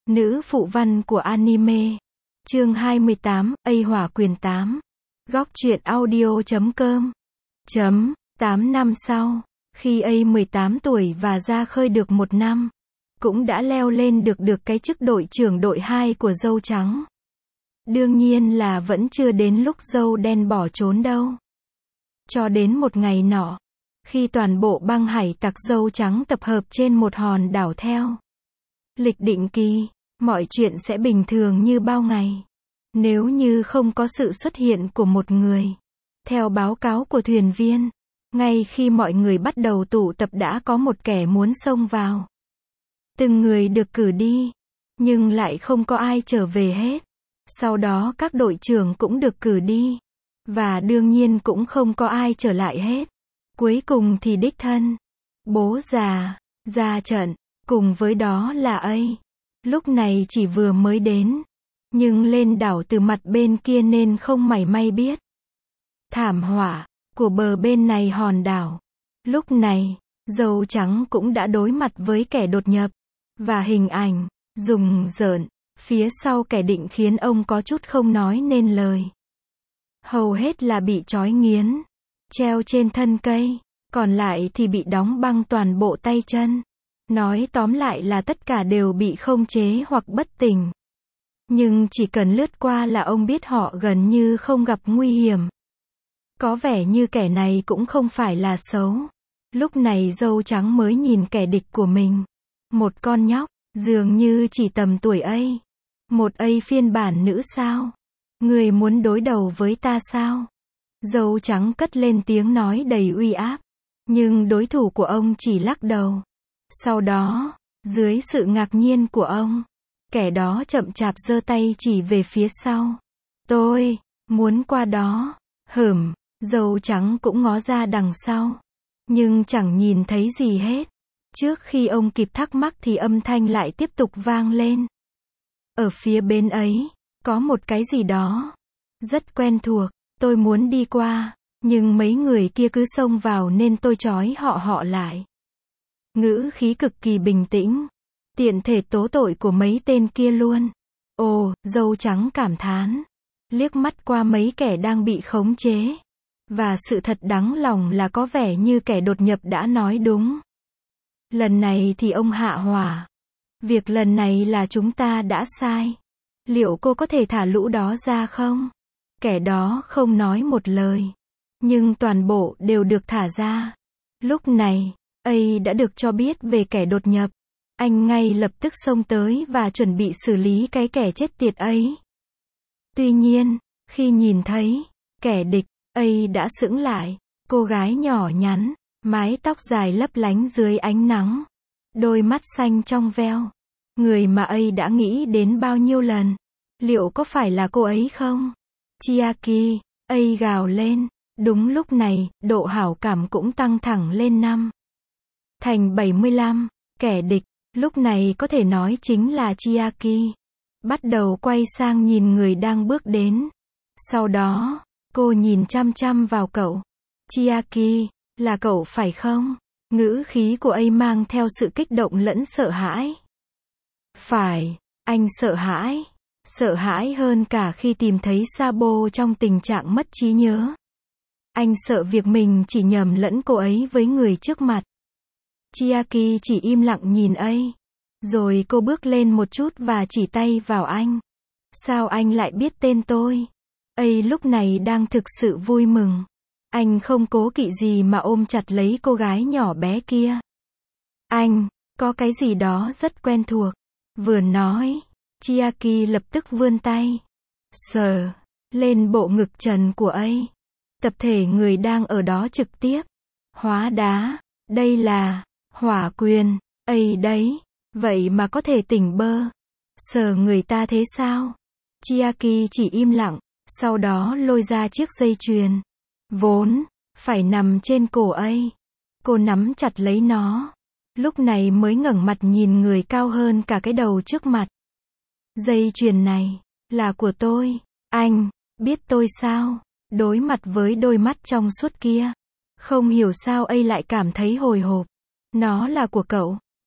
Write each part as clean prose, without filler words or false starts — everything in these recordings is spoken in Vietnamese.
Nữ phụ văn của anime. Chương 28, A Hỏa Quyền 8. Góc truyện audio.com. 8 năm sau, khi A 18 tuổi và ra khơi được 1 năm, cũng đã leo lên được cái chức đội trưởng đội 2 của Dâu Trắng. Đương nhiên là vẫn chưa đến lúc Dâu Đen bỏ trốn đâu. Cho đến một ngày nọ, khi toàn bộ băng hải tặc Dâu Trắng tập hợp trên một hòn đảo theo lịch định kỳ, mọi chuyện sẽ bình thường như bao ngày. Nếu như không có sự xuất hiện của một người. Theo báo cáo của thuyền viên, ngay khi mọi người bắt đầu tụ tập đã có một kẻ muốn xông vào. Từng người được cử đi, nhưng lại không có ai trở về hết. Sau đó các đội trưởng cũng được cử đi, và đương nhiên cũng không có ai trở lại hết. Cuối cùng thì đích thân bố già ra trận, cùng với đó là A. Lúc này chỉ vừa mới đến, nhưng lên đảo từ mặt bên kia nên không mảy may biết thảm họa của bờ bên này hòn đảo. Lúc này, Dâu Trắng cũng đã đối mặt với kẻ đột nhập, và hình ảnh rùng rợn phía sau kẻ định khiến ông có chút không nói nên lời. Hầu hết là bị trói nghiến, treo trên thân cây, còn lại thì bị đóng băng toàn bộ tay chân. Nói tóm lại là tất cả đều bị khống chế hoặc bất tỉnh. Nhưng chỉ cần lướt qua là ông biết họ gần như không gặp nguy hiểm. Có vẻ như kẻ này cũng không phải là xấu. Lúc này Dâu Trắng mới nhìn kẻ địch của mình. Một con nhóc, dường như chỉ tầm tuổi A. Một A phiên bản nữ sao? Người muốn đối đầu với ta sao? Dâu Trắng cất lên tiếng nói đầy uy áp. Nhưng đối thủ của ông chỉ lắc đầu. Sau đó, dưới sự ngạc nhiên của ông, kẻ đó chậm chạp giơ tay chỉ về phía sau. Tôi muốn qua đó. Dâu Trắng cũng ngó ra đằng sau, nhưng chẳng nhìn thấy gì hết. Trước khi ông kịp thắc mắc thì âm thanh lại tiếp tục vang lên. Ở phía bên ấy, có một cái gì đó rất quen thuộc. Tôi muốn đi qua, nhưng mấy người kia cứ xông vào nên tôi trói họ lại. Ngữ khí cực kỳ bình tĩnh, tiện thể tố tội của mấy tên kia luôn. Ồ, Dâu Trắng cảm thán, liếc mắt qua mấy kẻ đang bị khống chế. Và sự thật đáng lòng là có vẻ như kẻ đột nhập đã nói đúng. Lần này thì ông hạ hỏa. Việc lần này là chúng ta đã sai. Liệu cô có thể thả lũ đó ra không? Kẻ đó không nói một lời, nhưng toàn bộ đều được thả ra. Lúc này, A đã được cho biết về kẻ đột nhập. Anh ngay lập tức xông tới và chuẩn bị xử lý cái kẻ chết tiệt ấy. Tuy nhiên, khi nhìn thấy kẻ địch, A đã sững lại. Cô gái nhỏ nhắn, mái tóc dài lấp lánh dưới ánh nắng, đôi mắt xanh trong veo. Người mà A đã nghĩ đến bao nhiêu lần. Liệu có phải là cô ấy không? Chiaki, A gào lên. Đúng lúc này, độ hảo cảm cũng tăng thẳng lên 5 thành 75. Kẻ địch, lúc này có thể nói chính là Chiaki, bắt đầu quay sang nhìn người đang bước đến. Sau đó, cô nhìn chăm chăm vào cậu. Chiaki, là cậu phải không? Ngữ khí của A mang theo sự kích động lẫn sợ hãi. Phải, anh sợ hãi hơn cả khi tìm thấy Sabo trong tình trạng mất trí nhớ. Anh sợ việc mình chỉ nhầm lẫn cô ấy với người trước mặt. Chiaki chỉ im lặng nhìn A. Rồi cô bước lên một chút và chỉ tay vào anh. Sao anh lại biết tên tôi? A lúc này đang thực sự vui mừng. Anh không cố kỵ gì mà ôm chặt lấy cô gái nhỏ bé kia. Anh, có cái gì đó rất quen thuộc. Vừa nói, Chiaki lập tức vươn tay, sờ lên bộ ngực trần của A. Tập thể người đang ở đó trực tiếp. Hóa đá, đây là hỏa quyền, A đấy. Vậy mà có thể tỉnh bơ. Sờ người ta thế sao? Chiaki chỉ im lặng, sau đó lôi ra chiếc dây chuyền, vốn phải nằm trên cổ A. Cô nắm chặt lấy nó. Lúc này mới ngẩng mặt nhìn người cao hơn cả cái đầu trước mặt. Dây chuyền này là của tôi. Anh biết tôi sao? Đối mặt với đôi mắt trong suốt kia, không hiểu sao A lại cảm thấy hồi hộp. Nó là của cậu.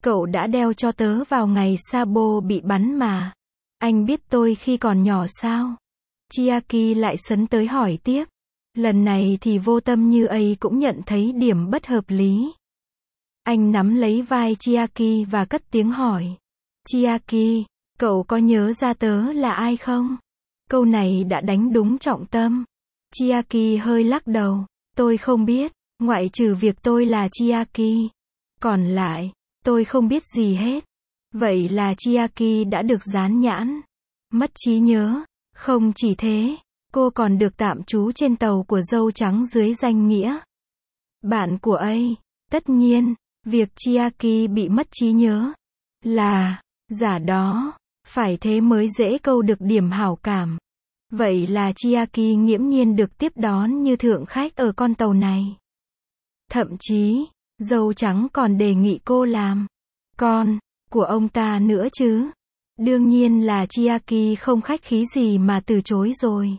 Cậu đã đeo cho tớ vào ngày Sabo bị bắn mà. Anh biết tôi khi còn nhỏ sao? Chiaki lại sấn tới hỏi tiếp. Lần này thì vô tâm như ấy cũng nhận thấy điểm bất hợp lý. Anh nắm lấy vai Chiaki và cất tiếng hỏi. Chiaki, cậu có nhớ ra tớ là ai không? Câu này đã đánh đúng trọng tâm. Chiaki hơi lắc đầu. Tôi không biết, ngoại trừ việc tôi là Chiaki. Còn lại, tôi không biết gì hết. Vậy là Chiaki đã được dán nhãn. Mất trí nhớ. Không chỉ thế, cô còn được tạm trú trên tàu của dâu trắng dưới danh nghĩa bạn của ấy. Tất nhiên, việc Chiaki bị mất trí nhớ là giả đó, phải thế mới dễ câu được điểm hảo cảm. Vậy là Chiaki nghiễm nhiên được tiếp đón như thượng khách ở con tàu này. Thậm chí, dâu trắng còn đề nghị cô làm con của ông ta nữa chứ. Đương nhiên là Chiaki không khách khí gì mà từ chối rồi.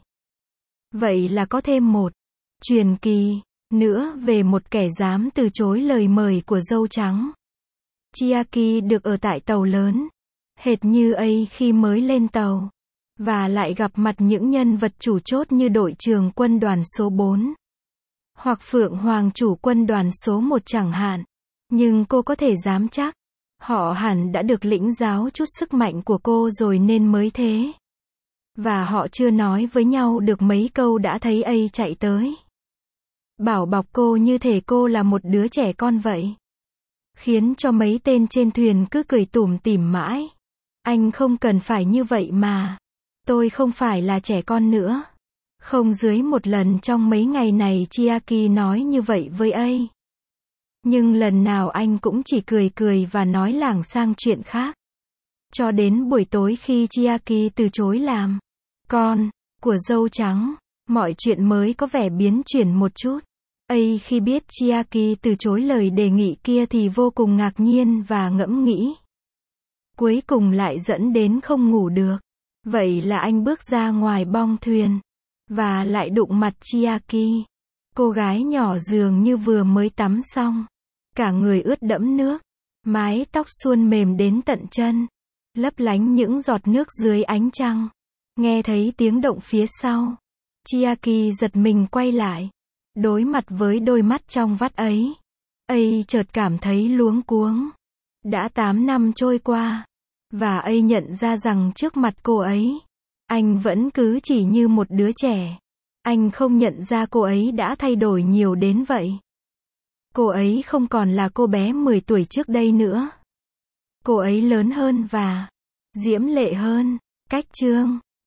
Vậy là có thêm một truyền kỳ nữa về một kẻ dám từ chối lời mời của dâu trắng. Chiaki được ở tại tàu lớn, hệt như ấy khi mới lên tàu, và lại gặp mặt những nhân vật chủ chốt như đội trưởng quân đoàn số 4, hoặc Phượng Hoàng chủ quân đoàn số 1 chẳng hạn. Nhưng cô có thể dám chắc, họ hẳn đã được lĩnh giáo chút sức mạnh của cô rồi nên mới thế. Và họ chưa nói với nhau được mấy câu đã thấy ấy chạy tới. Bảo bọc cô như thể cô là một đứa trẻ con vậy. Khiến cho mấy tên trên thuyền cứ cười tủm tỉm mãi. Anh không cần phải như vậy mà. Tôi không phải là trẻ con nữa. Không dưới một lần trong mấy ngày này Chiaki nói như vậy với ấy. Nhưng lần nào anh cũng chỉ cười cười và nói lảng sang chuyện khác. Cho đến buổi tối khi Chiaki từ chối làm con của dâu trắng, mọi chuyện mới có vẻ biến chuyển một chút. Ấy khi biết Chiaki từ chối lời đề nghị kia thì vô cùng ngạc nhiên và ngẫm nghĩ. Cuối cùng lại dẫn đến không ngủ được. Vậy là anh bước ra ngoài bong thuyền, và lại đụng mặt Chiaki. Cô gái nhỏ dường như vừa mới tắm xong. Cả người ướt đẫm nước, mái tóc suôn mềm đến tận chân, lấp lánh những giọt nước dưới ánh trăng. Nghe thấy tiếng động phía sau, Chiaki giật mình quay lại, đối mặt với đôi mắt trong vắt ấy. Ấy chợt cảm thấy luống cuống. Đã 8 năm trôi qua, và ấy nhận ra rằng trước mặt cô ấy, anh vẫn cứ chỉ như một đứa trẻ. Anh không nhận ra cô ấy đã thay đổi nhiều đến vậy. Cô ấy không còn là cô bé 10 tuổi trước đây nữa. Cô ấy lớn hơn và diễm lệ hơn. Cách chương